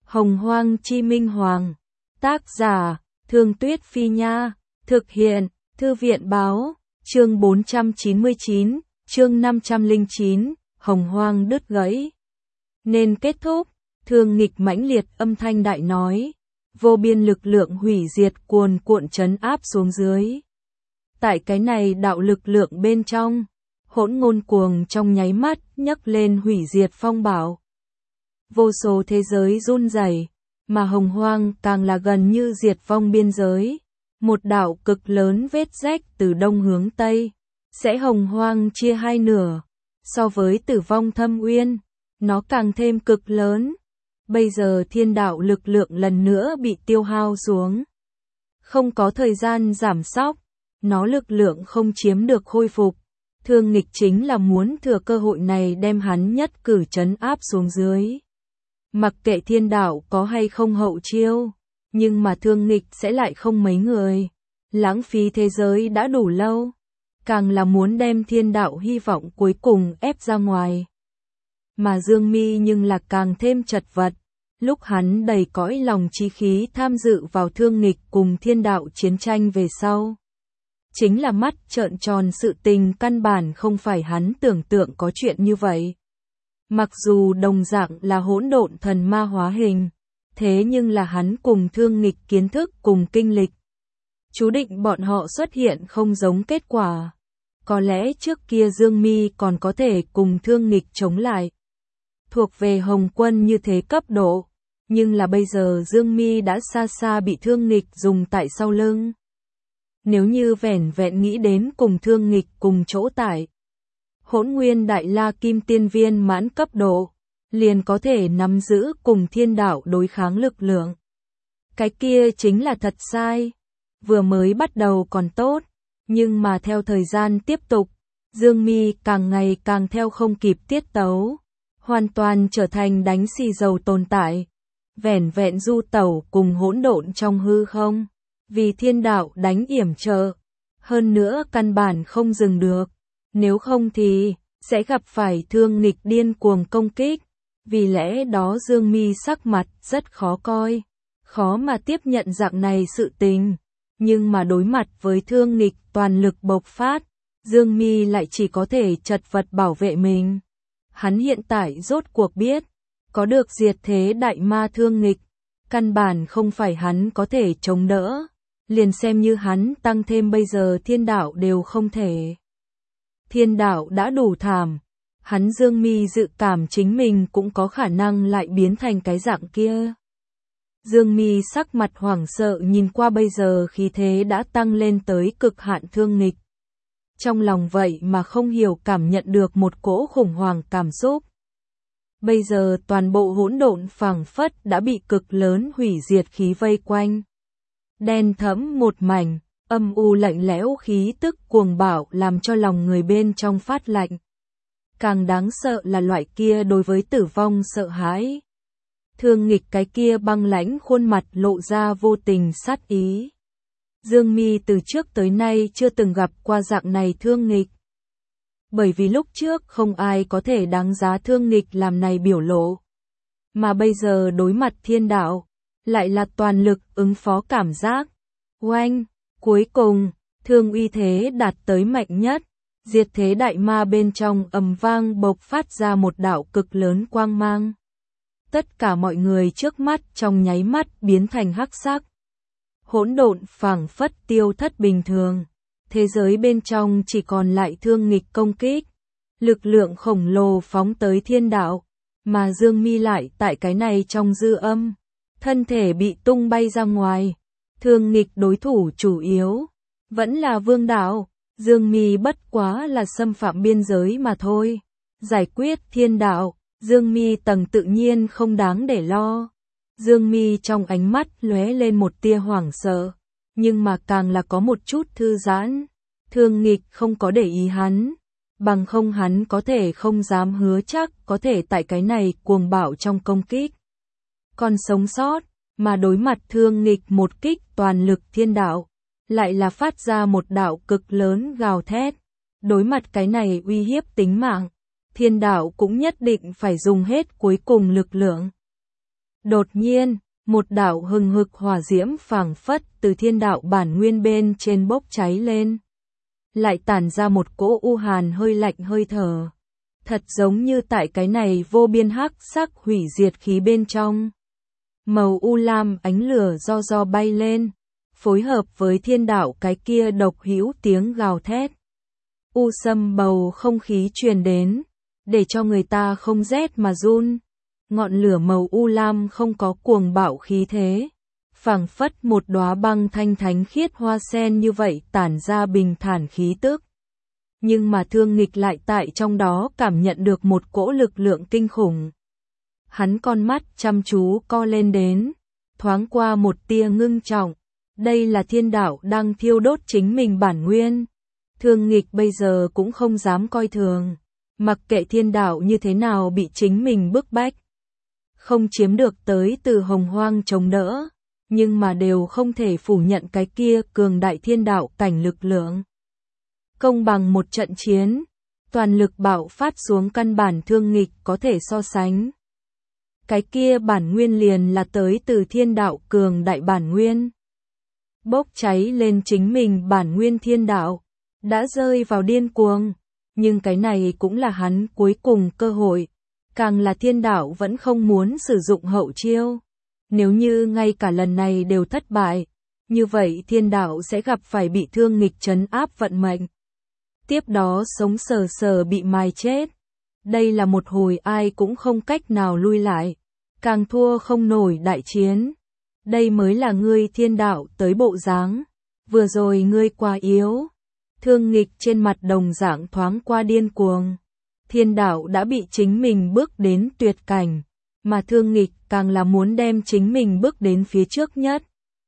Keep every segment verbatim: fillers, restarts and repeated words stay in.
Hồng Hoang Chi Minh Hoàng. Tác giả, Thương Tuyết Phi Nha. Thực hiện, Thư viện Báo. Chương bốn trăm chín mươi chín, chương năm trăm lẻ chín, Hồng Hoang đứt gãy. Nên kết thúc, thương nghịch mãnh liệt âm thanh đại nói. Vô biên lực lượng hủy diệt cuồn cuộn trấn áp xuống dưới. Tại cái này đạo lực lượng bên trong, hỗn ngôn cuồng trong nháy mắt nhấc lên hủy diệt phong bạo. Vô số thế giới run rẩy, mà Hồng Hoang càng là gần như diệt vong biên giới. Một đạo cực lớn vết rách từ đông hướng tây, sẽ Hồng Hoang chia hai nửa. So với Tử Vong Thâm Uyên, nó càng thêm cực lớn. Bây giờ thiên đạo lực lượng lần nữa bị tiêu hao xuống. Không có thời gian giảm sóc, nó lực lượng không chiếm được khôi phục. Thương nghịch chính là muốn thừa cơ hội này đem hắn nhất cử trấn áp xuống dưới. Mặc kệ thiên đạo có hay không hậu chiêu, nhưng mà thương nghịch sẽ lại không mấy người. Lãng phí thế giới đã đủ lâu, càng là muốn đem thiên đạo hy vọng cuối cùng ép ra ngoài. Mà Dương Mi nhưng là càng thêm chật vật, lúc hắn đầy cõi lòng chí khí tham dự vào thương nghịch cùng thiên đạo chiến tranh về sau. Chính là mắt trợn tròn, sự tình căn bản không phải hắn tưởng tượng có chuyện như vậy. Mặc dù đồng dạng là hỗn độn thần ma hóa hình, thế nhưng là hắn cùng thương nghịch kiến thức cùng kinh lịch. Chú định bọn họ xuất hiện không giống kết quả. Có lẽ trước kia Dương Mi còn có thể cùng thương nghịch chống lại. Thuộc về Hồng Quân như thế cấp độ. Nhưng là bây giờ Dương Mi đã xa xa bị thương nghịch dùng tại sau lưng. Nếu như vẻn vẹn nghĩ đến cùng thương nghịch cùng chỗ tại Hỗn Nguyên Đại La Kim Tiên Viên mãn cấp độ, liền có thể nắm giữ cùng thiên đạo đối kháng lực lượng. Cái kia chính là thật sai. Vừa mới bắt đầu còn tốt, nhưng mà theo thời gian tiếp tục, Dương Mi càng ngày càng theo không kịp tiết tấu, hoàn toàn trở thành đánh xì dầu tồn tại, vẻn vẹn du tẩu cùng hỗn độn trong hư không, vì thiên đạo đánh yểm trợ, hơn nữa căn bản không dừng được, nếu không thì sẽ gặp phải thương nghịch điên cuồng công kích, vì lẽ đó Dương Mi sắc mặt rất khó coi, khó mà tiếp nhận dạng này sự tình. Nhưng mà đối mặt với thương nghịch toàn lực bộc phát, Dương Mi lại chỉ có thể chật vật bảo vệ mình. Hắn hiện tại rốt cuộc biết, có được diệt thế đại ma thương nghịch, căn bản không phải hắn có thể chống đỡ, liền xem như hắn tăng thêm bây giờ thiên đạo đều không thể. Thiên đạo đã đủ thảm, hắn Dương Mi dự cảm chính mình cũng có khả năng lại biến thành cái dạng kia. Dương Mi sắc mặt hoảng sợ nhìn qua bây giờ khí thế đã tăng lên tới cực hạn thương nghịch. Trong lòng vậy mà không hiểu cảm nhận được một cỗ khủng hoảng cảm xúc. Bây giờ toàn bộ hỗn độn phảng phất đã bị cực lớn hủy diệt khí vây quanh. Đen thẫm một mảnh, âm u lạnh lẽo khí tức cuồng bạo làm cho lòng người bên trong phát lạnh. Càng đáng sợ là loại kia đối với tử vong sợ hãi. Thương nghịch cái kia băng lãnh khuôn mặt lộ ra vô tình sát ý. Dương Mi từ trước tới nay chưa từng gặp qua dạng này thương nghịch. Bởi vì lúc trước không ai có thể đáng giá thương nghịch làm này biểu lộ. Mà bây giờ đối mặt thiên đạo, lại là toàn lực ứng phó cảm giác. Oanh, cuối cùng, thương uy thế đạt tới mạnh nhất. Diệt thế đại ma bên trong ầm vang bộc phát ra một đạo cực lớn quang mang. Tất cả mọi người trước mắt trong nháy mắt biến thành hắc sắc. Hỗn độn phảng phất tiêu thất bình thường. Thế giới bên trong chỉ còn lại thương nghịch công kích. Lực lượng khổng lồ phóng tới thiên đạo. Mà Dương Mi lại tại cái này trong dư âm. Thân thể bị tung bay ra ngoài. Thương nghịch đối thủ chủ yếu vẫn là vương đạo. Dương Mi bất quá là xâm phạm biên giới mà thôi. Giải quyết thiên đạo, Dương Mi tầng tự nhiên không đáng để lo. Dương Mi trong ánh mắt lóe lên một tia hoảng sợ, nhưng mà càng là có một chút thư giãn. Thương nghịch không có để ý hắn, bằng không hắn có thể không dám hứa chắc có thể tại cái này cuồng bạo trong công kích còn sống sót, mà đối mặt thương nghịch một kích toàn lực thiên đạo, lại là phát ra một đạo cực lớn gào thét. Đối mặt cái này uy hiếp tính mạng, thiên đạo cũng nhất định phải dùng hết cuối cùng lực lượng. Đột nhiên, một đạo hừng hực hỏa diễm phảng phất từ thiên đạo bản nguyên bên trên bốc cháy lên. Lại tản ra một cỗ u hàn hơi lạnh hơi thở. Thật giống như tại cái này vô biên hắc sắc hủy diệt khí bên trong. Màu u lam ánh lửa do do bay lên, phối hợp với thiên đạo cái kia độc hữu tiếng gào thét. U sâm bầu không khí truyền đến, để cho người ta không rét mà run. Ngọn lửa màu u lam không có cuồng bạo khí thế, phảng phất một đóa băng thanh thánh khiết hoa sen như vậy tản ra bình thản khí tức. Nhưng mà Thương Nghịch lại tại trong đó cảm nhận được một cỗ lực lượng kinh khủng. Hắn con mắt chăm chú co lên đến, thoáng qua một tia ngưng trọng. Đây là thiên đạo đang thiêu đốt chính mình bản nguyên. Thương Nghịch bây giờ cũng không dám coi thường, mặc kệ thiên đạo như thế nào bị chính mình bức bách. Không chiếm được tới từ hồng hoang chống đỡ, nhưng mà đều không thể phủ nhận cái kia cường đại thiên đạo cảnh lực lượng. Công bằng một trận chiến, toàn lực bạo phát xuống căn bản Thương Nghịch có thể so sánh. Cái kia bản nguyên liền là tới từ thiên đạo cường đại bản nguyên. Bốc cháy lên chính mình bản nguyên thiên đạo, đã rơi vào điên cuồng, nhưng cái này cũng là hắn cuối cùng cơ hội. Càng là thiên đạo vẫn không muốn sử dụng hậu chiêu. Nếu như ngay cả lần này đều thất bại, như vậy thiên đạo sẽ gặp phải bị Thương Nghịch trấn áp vận mệnh. Tiếp đó sống sờ sờ bị mài chết. Đây là một hồi ai cũng không cách nào lui lại, càng thua không nổi đại chiến. Đây mới là ngươi thiên đạo tới bộ dáng. Vừa rồi ngươi quá yếu. Thương Nghịch trên mặt đồng dạng thoáng qua điên cuồng. Thiên đạo đã bị chính mình bước đến tuyệt cảnh, mà Thương Nghịch càng là muốn đem chính mình bước đến phía trước nhất.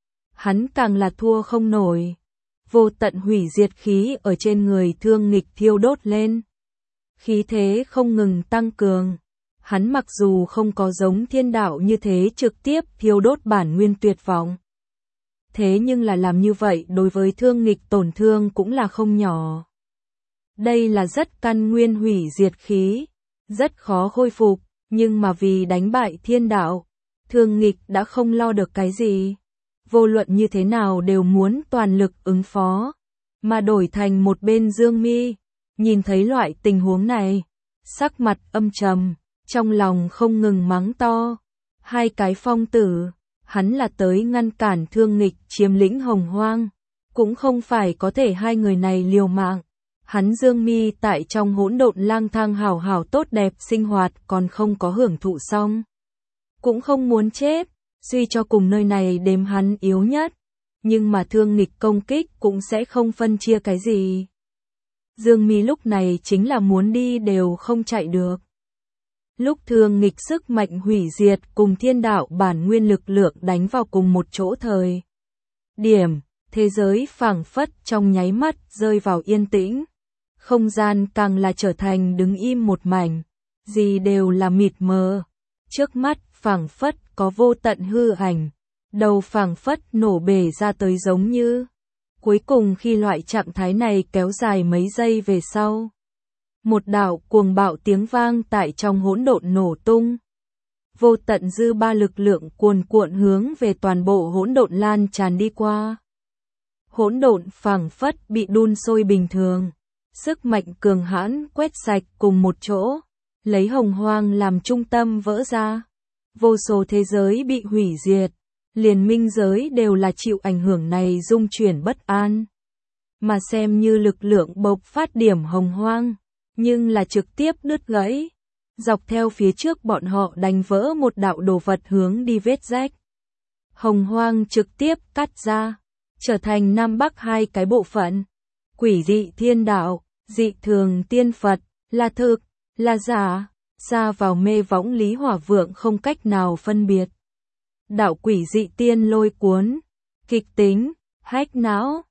Hắn càng là thua không nổi. Vô tận hủy diệt khí ở trên người Thương Nghịch thiêu đốt lên. Khí thế không ngừng tăng cường. Hắn mặc dù không có giống thiên đạo như thế trực tiếp thiêu đốt bản nguyên tuyệt vọng. Thế nhưng là làm như vậy đối với Thương Nghịch tổn thương cũng là không nhỏ. Đây là rất căn nguyên hủy diệt khí, rất khó khôi phục, nhưng mà vì đánh bại thiên đạo, Thương Nghịch đã không lo được cái gì. Vô luận như thế nào đều muốn toàn lực ứng phó, mà đổi thành một bên Dương Mi, nhìn thấy loại tình huống này, sắc mặt âm trầm, trong lòng không ngừng mắng to. Hai cái phong tử, hắn là tới ngăn cản Thương Nghịch chiếm lĩnh hồng hoang, cũng không phải có thể hai người này liều mạng. Hắn Dương Mi tại trong hỗn độn lang thang hảo hảo tốt đẹp sinh hoạt còn không có hưởng thụ xong. Cũng không muốn chết, suy cho cùng nơi này đếm hắn yếu nhất. Nhưng mà Thương Nghịch công kích cũng sẽ không phân chia cái gì. Dương Mi lúc này chính là muốn đi đều không chạy được. Lúc Thương Nghịch sức mạnh hủy diệt cùng thiên đạo bản nguyên lực lượng đánh vào cùng một chỗ thời điểm, thế giới phảng phất trong nháy mắt rơi vào yên tĩnh. Không gian càng là trở thành đứng im một mảnh, gì đều là mịt mờ. Trước mắt phảng phất có vô tận hư ảnh, đầu phảng phất nổ bể ra tới giống như. Cuối cùng khi loại trạng thái này kéo dài mấy giây về sau, một đạo cuồng bạo tiếng vang tại trong hỗn độn nổ tung. Vô tận dư ba lực lượng cuồn cuộn hướng về toàn bộ hỗn độn lan tràn đi qua. Hỗn độn phảng phất bị đun sôi bình thường. Sức mạnh cường hãn quét sạch cùng một chỗ, lấy hồng hoang làm trung tâm vỡ ra. Vô số thế giới bị hủy diệt, liền minh giới đều là chịu ảnh hưởng này dung chuyển bất an. Mà xem như lực lượng bộc phát điểm hồng hoang, nhưng là trực tiếp đứt gãy. Dọc theo phía trước bọn họ đánh vỡ một đạo đồ vật hướng đi vết rách. Hồng hoang trực tiếp cắt ra, trở thành Nam Bắc hai cái bộ phận. Quỷ dị thiên đạo, dị thường tiên Phật, là thực, là giả, xa vào mê võng lý hỏa vượng không cách nào phân biệt. Đạo quỷ dị tiên lôi cuốn, kịch tính, hách não,